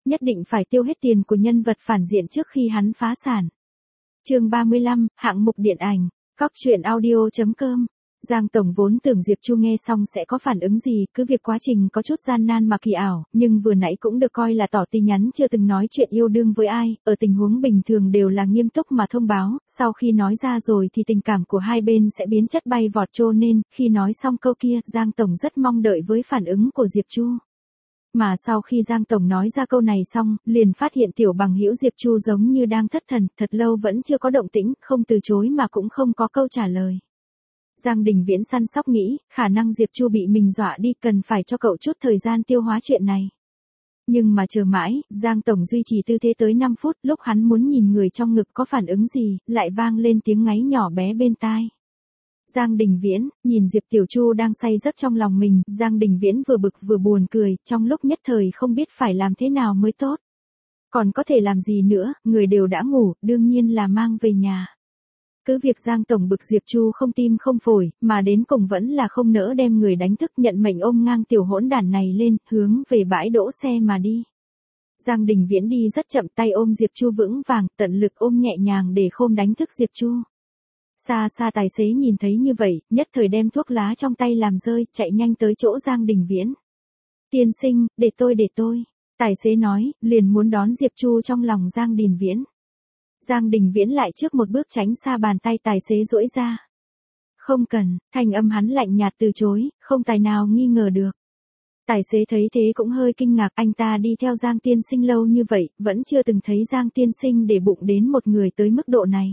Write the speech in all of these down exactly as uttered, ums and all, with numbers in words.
nhất định phải tiêu hết tiền của nhân vật phản diện trước khi hắn phá sản. Chương ba mươi lăm, hạng mục điện ảnh, cóc truyện audio chấm com. Giang Tổng vốn tưởng Diệp Chu nghe xong sẽ có phản ứng gì, cứ việc quá trình có chút gian nan mà kỳ ảo, nhưng vừa nãy cũng được coi là tỏ tin nhắn chưa từng nói chuyện yêu đương với ai, ở tình huống bình thường đều là nghiêm túc mà thông báo, sau khi nói ra rồi thì tình cảm của hai bên sẽ biến chất bay vọt, cho nên, khi nói xong câu kia, Giang Tổng rất mong đợi với phản ứng của Diệp Chu. Mà sau khi Giang Tổng nói ra câu này xong, liền phát hiện tiểu bằng hữu Diệp Chu giống như đang thất thần, thật lâu vẫn chưa có động tĩnh, không từ chối mà cũng không có câu trả lời. Giang Đình Viễn săn sóc nghĩ, khả năng Diệp Chu bị mình dọa đi, cần phải cho cậu chút thời gian tiêu hóa chuyện này. Nhưng mà chờ mãi, Giang Tổng duy trì tư thế tới năm phút, lúc hắn muốn nhìn người trong ngực có phản ứng gì, lại vang lên tiếng ngáy nhỏ bé bên tai. Giang Đình Viễn, nhìn Diệp Tiểu Chu đang say giấc trong lòng mình, Giang Đình Viễn vừa bực vừa buồn cười, trong lúc nhất thời không biết phải làm thế nào mới tốt. Còn có thể làm gì nữa, người đều đã ngủ, đương nhiên là mang về nhà. Cứ việc Giang Tổng bực Diệp Chu không tim không phổi, mà đến cùng vẫn là không nỡ đem người đánh thức, nhận mệnh ôm ngang tiểu hỗn đản này lên, hướng về bãi đỗ xe mà đi. Giang Đình Viễn đi rất chậm, tay ôm Diệp Chu vững vàng, tận lực ôm nhẹ nhàng để không đánh thức Diệp Chu. Xa xa tài xế nhìn thấy như vậy, nhất thời đem thuốc lá trong tay làm rơi, chạy nhanh tới chỗ Giang Đình Viễn. Tiên sinh, để tôi để tôi. Tài xế nói, liền muốn đón Diệp Chu trong lòng Giang Đình Viễn. Giang Đình Viễn lại trước một bước tránh xa bàn tay tài xế duỗi ra. Không cần, thanh âm hắn lạnh nhạt từ chối, không tài nào nghi ngờ được. Tài xế thấy thế cũng hơi kinh ngạc, anh ta đi theo Giang tiên sinh lâu như vậy, vẫn chưa từng thấy Giang tiên sinh để bụng đến một người tới mức độ này.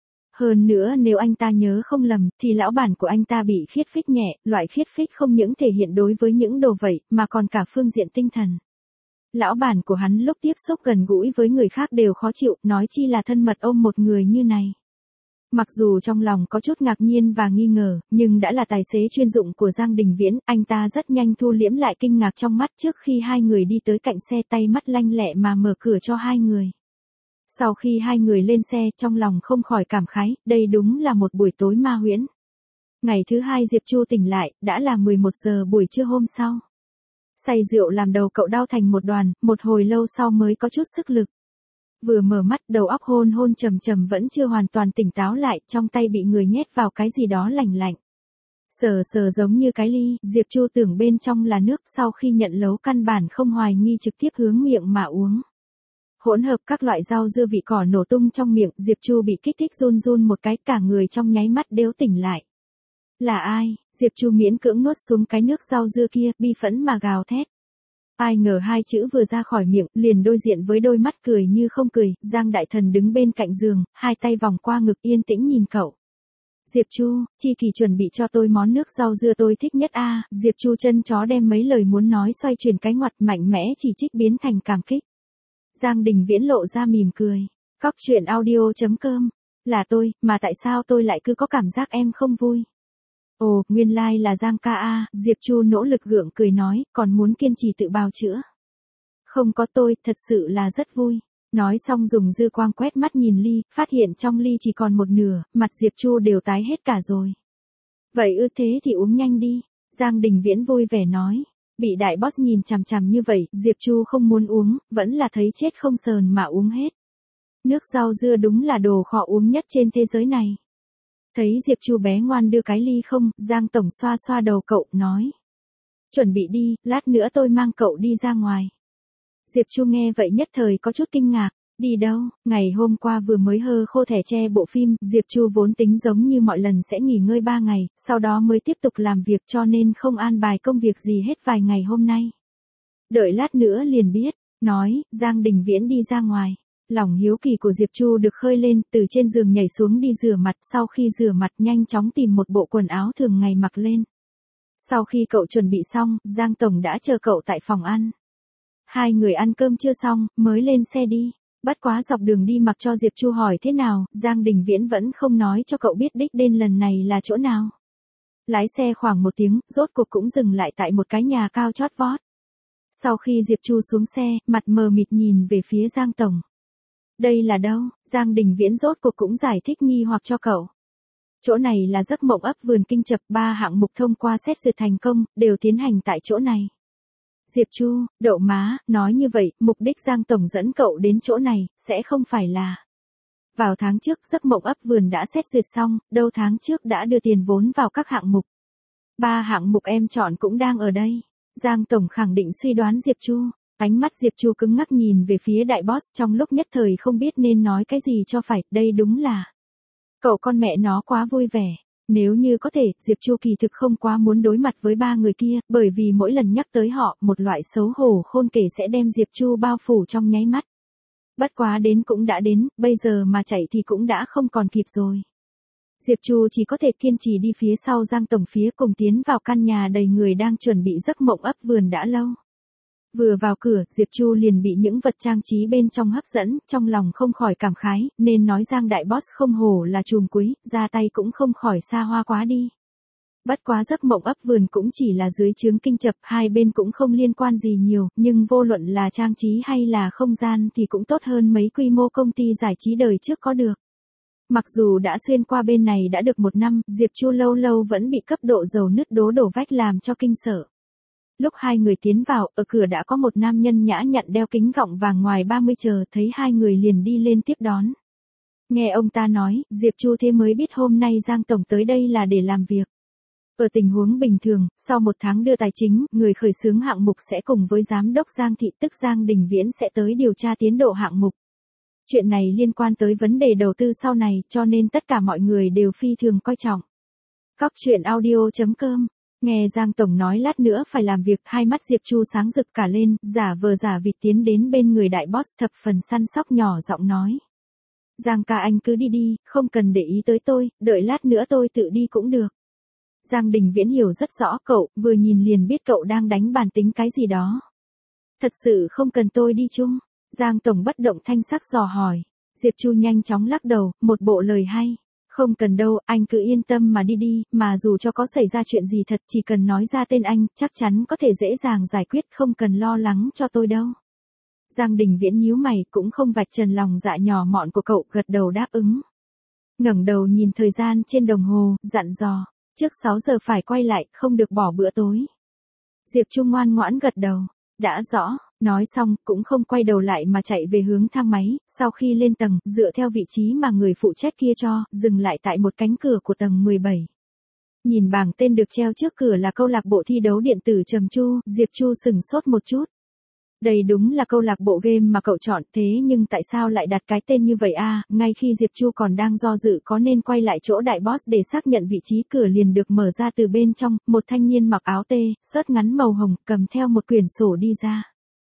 Hơn nữa nếu anh ta nhớ không lầm, thì lão bản của anh ta bị khiết phích nhẹ, loại khiết phích không những thể hiện đối với những đồ vậy, mà còn cả phương diện tinh thần. Lão bản của hắn lúc tiếp xúc gần gũi với người khác đều khó chịu, nói chi là thân mật ôm một người như này. Mặc dù trong lòng có chút ngạc nhiên và nghi ngờ, nhưng đã là tài xế chuyên dụng của Giang Đình Viễn, anh ta rất nhanh thu liễm lại kinh ngạc trong mắt trước khi hai người đi tới cạnh xe, tay mắt lanh lẹ mà mở cửa cho hai người. Sau khi hai người lên xe, trong lòng không khỏi cảm khái, đây đúng là một buổi tối ma huyễn. Ngày thứ hai Diệp Chu tỉnh lại, đã là mười một giờ buổi trưa hôm sau. Say rượu làm đầu cậu đau thành một đoàn, một hồi lâu sau mới có chút sức lực. Vừa mở mắt, đầu óc hôn hôn trầm trầm vẫn chưa hoàn toàn tỉnh táo lại, trong tay bị người nhét vào cái gì đó lạnh lạnh. Sờ sờ giống như cái ly, Diệp Chu tưởng bên trong là nước, sau khi nhận lấu căn bản không hoài nghi trực tiếp hướng miệng mà uống. Hỗn hợp các loại rau dưa vị cỏ nổ tung trong miệng, Diệp Chu bị kích thích run run một cái, cả người trong nháy mắt đều tỉnh lại. Là ai? Diệp Chu miễn cưỡng nuốt xuống cái nước rau dưa kia, bi phẫn mà gào thét. Ai ngờ hai chữ vừa ra khỏi miệng, liền đối diện với đôi mắt cười như không cười, Giang Đại Thần đứng bên cạnh giường, hai tay vòng qua ngực yên tĩnh nhìn cậu. Diệp Chu, Chi Kỳ chuẩn bị cho tôi món nước rau dưa tôi thích nhất a. À. Diệp Chu chân chó đem mấy lời muốn nói xoay chuyển cái ngoặt, mạnh mẽ chỉ trích biến thành cảm kích. Giang Đình Viễn lộ ra mỉm cười. Cóc truyện audio chấm com. Là tôi, mà tại sao tôi lại cứ có cảm giác em không vui? Ồ, nguyên lai like là Giang ca a. Diệp Chu nỗ lực gượng cười nói, còn muốn kiên trì tự bào chữa. Không có tôi, thật sự là rất vui. Nói xong dùng dư quang quét mắt nhìn ly, phát hiện trong ly chỉ còn một nửa, mặt Diệp Chu đều tái hết cả rồi. Vậy ư, thế thì uống nhanh đi. Giang Đình Viễn vui vẻ nói. Bị đại boss nhìn chằm chằm như vậy, Diệp Chu không muốn uống, vẫn là thấy chết không sờn mà uống hết. Nước rau dưa đúng là đồ khó uống nhất trên thế giới này. Thấy Diệp Chu bé ngoan đưa cái ly không, Giang Tổng xoa xoa đầu cậu, nói. Chuẩn bị đi, lát nữa tôi mang cậu đi ra ngoài. Diệp Chu nghe vậy nhất thời có chút kinh ngạc. Đi đâu? Ngày hôm qua vừa mới hơ khô thẻ tre bộ phim, Diệp Chu vốn tính giống như mọi lần sẽ nghỉ ngơi ba ngày, sau đó mới tiếp tục làm việc, cho nên không an bài công việc gì hết vài ngày hôm nay. Đợi lát nữa liền biết, nói, Giang Đình Viễn đi ra ngoài. Lòng hiếu kỳ của Diệp Chu được khơi lên, từ trên giường nhảy xuống đi rửa mặt, sau khi rửa mặt nhanh chóng tìm một bộ quần áo thường ngày mặc lên. Sau khi cậu chuẩn bị xong, Giang Tổng đã chờ cậu tại phòng ăn. Hai người ăn cơm chưa xong, mới lên xe đi. Bất quá dọc đường đi mặc cho Diệp Chu hỏi thế nào, Giang Đình Viễn vẫn không nói cho cậu biết đích đến lần này là chỗ nào. Lái xe khoảng một tiếng, rốt cuộc cũng dừng lại tại một cái nhà cao chót vót. Sau khi Diệp Chu xuống xe, mặt mờ mịt nhìn về phía Giang Tổng. Đây là đâu? Giang Đình Viễn rốt cuộc cũng giải thích nghi hoặc cho cậu. Chỗ này là Giấc Mộng ấp Vườn Kinh Chập, ba hạng mục thông qua xét duyệt thành công, đều tiến hành tại chỗ này. Diệp Chu, đậu má, nói như vậy, mục đích Giang Tổng dẫn cậu đến chỗ này, sẽ không phải là... Vào tháng trước, giấc mộng ấp vườn đã xét duyệt xong, đâu tháng trước đã đưa tiền vốn vào các hạng mục. Ba hạng mục em chọn cũng đang ở đây. Giang Tổng khẳng định suy đoán Diệp Chu. Ánh mắt Diệp Chu cứng ngắc nhìn về phía đại boss trong lúc nhất thời không biết nên nói cái gì cho phải, đây đúng là... Cậu con mẹ nó quá vui vẻ. Nếu như có thể, Diệp Chu kỳ thực không quá muốn đối mặt với ba người kia, bởi vì mỗi lần nhắc tới họ, một loại xấu hổ khôn kể sẽ đem Diệp Chu bao phủ trong nháy mắt. Bất quá đến cũng đã đến, bây giờ mà chạy thì cũng đã không còn kịp rồi. Diệp Chu chỉ có thể kiên trì đi phía sau Giang Tổng phía cùng tiến vào căn nhà đầy người đang chuẩn bị giấc mộng ấp vườn đã lâu. Vừa vào cửa, Diệp Chu liền bị những vật trang trí bên trong hấp dẫn, trong lòng không khỏi cảm khái, nên nói Giang đại boss không hổ là trùm quý, ra tay cũng không khỏi xa hoa quá đi. Bất quá giấc mộng ấp vườn cũng chỉ là dưới trướng kinh chập, hai bên cũng không liên quan gì nhiều, nhưng vô luận là trang trí hay là không gian thì cũng tốt hơn mấy quy mô công ty giải trí đời trước có được. Mặc dù đã xuyên qua bên này đã được một năm, Diệp Chu lâu lâu vẫn bị cấp độ dầu nứt đố đổ vách làm cho kinh sợ. Lúc hai người tiến vào, ở cửa đã có một nam nhân nhã nhặn đeo kính gọng vàng ngoài ba mươi chờ, thấy hai người liền đi lên tiếp đón. Nghe ông ta nói, Diệp Chu thế mới biết hôm nay Giang Tổng tới đây là để làm việc. Ở tình huống bình thường, sau một tháng đưa tài chính, người khởi xướng hạng mục sẽ cùng với giám đốc Giang Thị tức Giang Đình Viễn sẽ tới điều tra tiến độ hạng mục. Chuyện này liên quan tới vấn đề đầu tư sau này, cho nên tất cả mọi người đều phi thường coi trọng. Cóc truyện audio chấm com. Nghe Giang Tổng nói lát nữa phải làm việc, hai mắt Diệp Chu sáng rực cả lên, giả vờ giả vịt tiến đến bên người đại boss thập phần săn sóc nhỏ giọng nói. Giang ca anh cứ đi đi, không cần để ý tới tôi, đợi lát nữa tôi tự đi cũng được. Giang Đình Viễn hiểu rất rõ cậu, vừa nhìn liền biết cậu đang đánh bàn tính cái gì đó. Thật sự không cần tôi đi chung. Giang Tổng bất động thanh sắc dò hỏi. Diệp Chu nhanh chóng lắc đầu, một bộ lời hay. Không cần đâu, anh cứ yên tâm mà đi đi, mà dù cho có xảy ra chuyện gì thật chỉ cần nói ra tên anh, chắc chắn có thể dễ dàng giải quyết, không cần lo lắng cho tôi đâu. Giang Đình Viễn nhíu mày, cũng không vạch trần lòng dạ nhỏ mọn của cậu, gật đầu đáp ứng. Ngẩng đầu nhìn thời gian trên đồng hồ, dặn dò, trước sáu giờ phải quay lại, không được bỏ bữa tối. Diệp Chu ngoan ngoãn gật đầu, đã rõ. Nói xong, cũng không quay đầu lại mà chạy về hướng thang máy, sau khi lên tầng, dựa theo vị trí mà người phụ trách kia cho, dừng lại tại một cánh cửa của tầng mười bảy. Nhìn bảng tên được treo trước cửa là câu lạc bộ thi đấu điện tử Trầm Chu, Diệp Chu sừng sốt một chút. Đây đúng là câu lạc bộ game mà cậu chọn, thế nhưng tại sao lại đặt cái tên như vậy a? Ngay khi Diệp Chu còn đang do dự có nên quay lại chỗ đại boss để xác nhận vị trí, cửa liền được mở ra từ bên trong, một thanh niên mặc áo tê, sớt ngắn màu hồng, cầm theo một quyển sổ đi ra.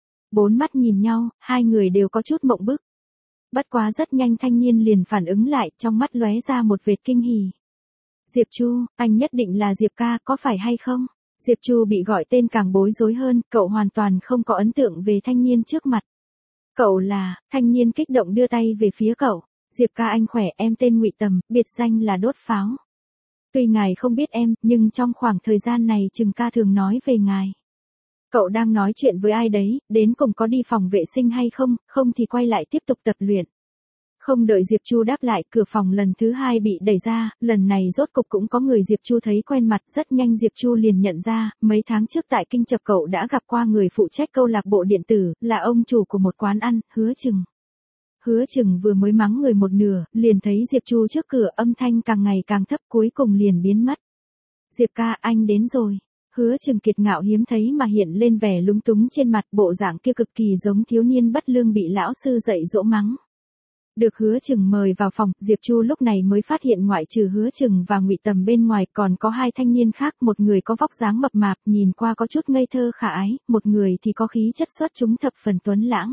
Bốn mắt nhìn nhau, hai người đều có chút mộng bức. Bất quá rất nhanh thanh niên liền phản ứng lại, trong mắt lóe ra một vệt kinh hỉ. Diệp Chu, anh nhất định là Diệp ca, có phải hay không? Diệp Chu bị gọi tên càng bối rối hơn, cậu hoàn toàn không có ấn tượng về thanh niên trước mặt. Cậu là, thanh niên kích động đưa tay về phía cậu. Diệp ca anh khỏe, em tên Ngụy Tầm, biệt danh là Đốt Pháo. Tuy ngài không biết em, nhưng trong khoảng thời gian này chừng ca thường nói về ngài. Cậu đang nói chuyện với ai đấy, đến cùng có đi phòng vệ sinh hay không, không thì quay lại tiếp tục tập luyện. Không đợi Diệp Chu đáp lại, cửa phòng lần thứ hai bị đẩy ra, lần này rốt cục cũng có người Diệp Chu thấy quen mặt, rất nhanh Diệp Chu liền nhận ra, mấy tháng trước tại Kinh Chập cậu đã gặp qua người phụ trách câu lạc bộ điện tử, là ông chủ của một quán ăn, Hứa Trừng. Hứa Trừng vừa mới mắng người một nửa, liền thấy Diệp Chu trước cửa, âm thanh càng ngày càng thấp, cuối cùng liền biến mất. Diệp ca, anh đến rồi. Hứa Trừng kiệt ngạo hiếm thấy mà hiện lên vẻ lúng túng trên mặt, bộ dạng kia cực kỳ giống thiếu niên bất lương bị lão sư dạy dỗ mắng. Được Hứa Trừng mời vào phòng, Diệp Chu lúc này mới phát hiện ngoại trừ Hứa Trừng và Ngụy Tầm bên ngoài còn có hai thanh niên khác, một người có vóc dáng mập mạp, nhìn qua có chút ngây thơ khả ái, một người thì có khí chất xuất chúng thập phần tuấn lãng.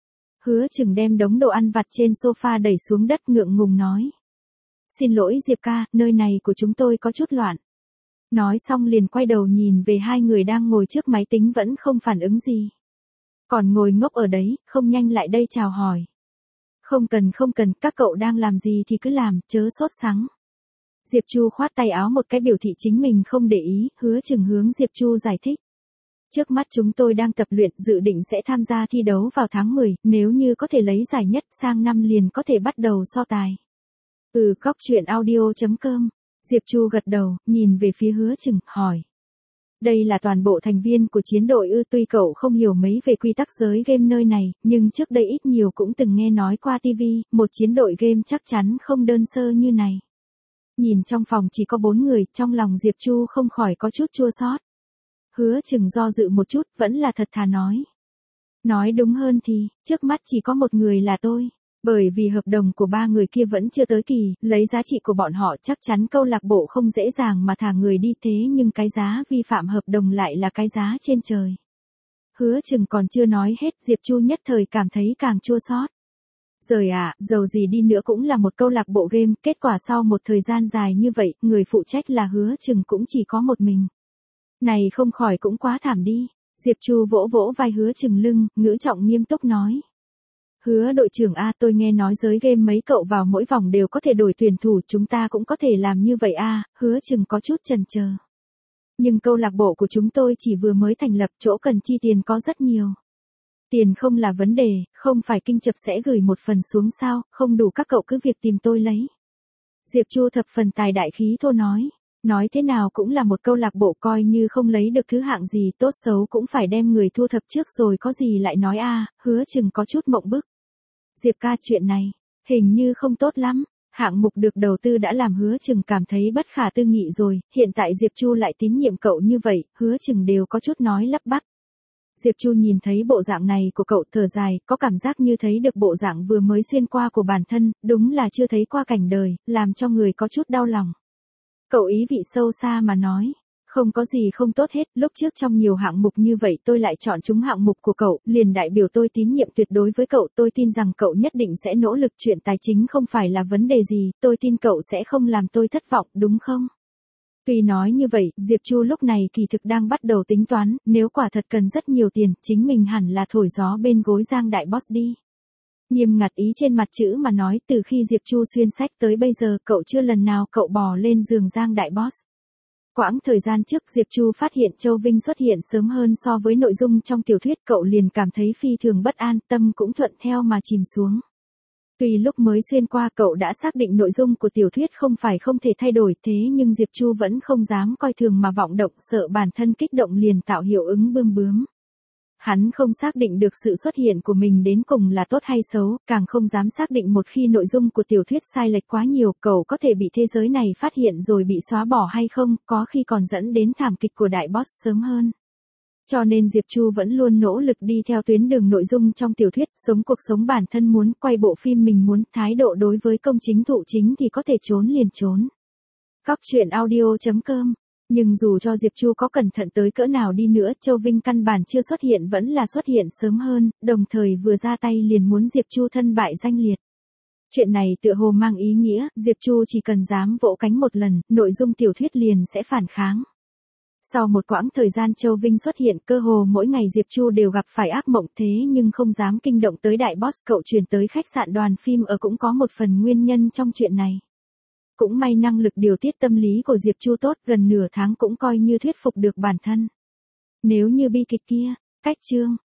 Hứa Trừng đem đống đồ ăn vặt trên sofa đẩy xuống đất, ngượng ngùng nói. Xin lỗi Diệp ca, nơi này của chúng tôi có chút loạn. Nói xong liền quay đầu nhìn về hai người đang ngồi trước máy tính vẫn không phản ứng gì. Còn ngồi ngốc ở đấy, không nhanh lại đây chào hỏi. Không cần không cần, các cậu đang làm gì thì cứ làm, chớ sốt sắng. Diệp Chu khoát tay áo một cái biểu thị chính mình không để ý, Hứa Trừng hướng Diệp Chu giải thích. Trước mắt chúng tôi đang tập luyện, dự định sẽ tham gia thi đấu vào tháng mười, nếu như có thể lấy giải nhất, sang năm liền có thể bắt đầu so tài. Ừ, cóc truyện audio chấm com. Diệp Chu gật đầu, nhìn về phía Hứa Trừng, hỏi. Đây là toàn bộ thành viên của chiến đội ư? Tuy cậu không hiểu mấy về quy tắc giới game nơi này, nhưng trước đây ít nhiều cũng từng nghe nói qua ti vi, một chiến đội game chắc chắn không đơn sơ như này. Nhìn trong phòng chỉ có bốn người, trong lòng Diệp Chu không khỏi có chút chua xót. Hứa Chừng do dự một chút, vẫn là thật thà nói. Nói đúng hơn thì, trước mắt chỉ có một người là tôi. Bởi vì hợp đồng của ba người kia vẫn chưa tới kỳ, lấy giá trị của bọn họ chắc chắn câu lạc bộ không dễ dàng mà thả người đi, thế nhưng cái giá vi phạm hợp đồng lại là cái giá trên trời. Hứa Chừng còn chưa nói hết, Diệp Chu nhất thời cảm thấy càng chua xót. Rời ạ, dầu gì đi nữa cũng là một câu lạc bộ game, kết quả sau một thời gian dài như vậy, người phụ trách là Hứa Chừng cũng chỉ có một mình. Này không khỏi cũng quá thảm đi. Diệp Chu vỗ vỗ vai Hứa Chừng lưng, ngữ trọng nghiêm túc nói. Hứa đội trưởng a, tôi nghe nói giới game mấy cậu vào mỗi vòng đều có thể đổi tuyển thủ, chúng ta cũng có thể làm như vậy a. Hứa Chừng có chút chần chờ. Nhưng câu lạc bộ của chúng tôi chỉ vừa mới thành lập, chỗ cần chi tiền có rất nhiều. Tiền không là vấn đề, không phải kinh chập sẽ gửi một phần xuống sao, không đủ các cậu cứ việc tìm tôi lấy. Diệp Chu thập phần tài đại khí thô nói. Nói thế nào cũng là một câu lạc bộ, coi như không lấy được thứ hạng gì, tốt xấu cũng phải đem người thu thập trước rồi có gì lại nói a. Hứa Chừng có chút mộng bức. Diệp ca, chuyện này, hình như không tốt lắm. Hạng mục được đầu tư đã làm Hứa Chừng cảm thấy bất khả tư nghị rồi, hiện tại Diệp Chu lại tín nhiệm cậu như vậy, Hứa Chừng đều có chút nói lắp bắp. Diệp Chu nhìn thấy bộ dạng này của cậu thở dài, có cảm giác như thấy được bộ dạng vừa mới xuyên qua của bản thân, đúng là chưa thấy qua cảnh đời, làm cho người có chút đau lòng. Cậu ý vị sâu xa mà nói. Không có gì không tốt hết, lúc trước trong nhiều hạng mục như vậy tôi lại chọn chúng hạng mục của cậu, liền đại biểu tôi tín nhiệm tuyệt đối với cậu, tôi tin rằng cậu nhất định sẽ nỗ lực, chuyện tài chính không phải là vấn đề gì, tôi tin cậu sẽ không làm tôi thất vọng, đúng không? Tuy nói như vậy, Diệp Chu lúc này kỳ thực đang bắt đầu tính toán, nếu quả thật cần rất nhiều tiền, chính mình hẳn là thổi gió bên gối Giang đại boss đi. Nghiêm ngặt ý trên mặt chữ mà nói, từ khi Diệp Chu xuyên sách tới bây giờ, cậu chưa lần nào cậu bò lên giường Giang đại boss. Quãng thời gian trước Diệp Chu phát hiện Châu Vinh xuất hiện sớm hơn so với nội dung trong tiểu thuyết, cậu liền cảm thấy phi thường bất an, tâm cũng thuận theo mà chìm xuống. Tuy lúc mới xuyên qua cậu đã xác định nội dung của tiểu thuyết không phải không thể thay đổi, thế nhưng Diệp Chu vẫn không dám coi thường mà vọng động, sợ bản thân kích động liền tạo hiệu ứng bươm bướm. Hắn không xác định được sự xuất hiện của mình đến cùng là tốt hay xấu, càng không dám xác định một khi nội dung của tiểu thuyết sai lệch quá nhiều, cậu có thể bị thế giới này phát hiện rồi bị xóa bỏ hay không, có khi còn dẫn đến thảm kịch của đại boss sớm hơn. Cho nên Diệp Chu vẫn luôn nỗ lực đi theo tuyến đường nội dung trong tiểu thuyết, sống cuộc sống bản thân muốn, quay bộ phim mình muốn, thái độ đối với công chính thụ chính thì có thể trốn liền trốn. Cóc truyện audio chấm com. Nhưng dù cho Diệp Chu có cẩn thận tới cỡ nào đi nữa, Châu Vinh căn bản chưa xuất hiện vẫn là xuất hiện sớm hơn, đồng thời vừa ra tay liền muốn Diệp Chu thân bại danh liệt. Chuyện này tựa hồ mang ý nghĩa, Diệp Chu chỉ cần dám vỗ cánh một lần, nội dung tiểu thuyết liền sẽ phản kháng. Sau một quãng thời gian Châu Vinh xuất hiện, cơ hồ mỗi ngày Diệp Chu đều gặp phải ác mộng, thế nhưng không dám kinh động tới đại boss, cậu chuyển tới khách sạn Đoàn phim ở cũng có một phần nguyên nhân trong chuyện này. Cũng may năng lực điều tiết tâm lý của Diệp Chu tốt, gần nửa tháng cũng coi như thuyết phục được bản thân. Nếu như bi kịch kia, cách chương,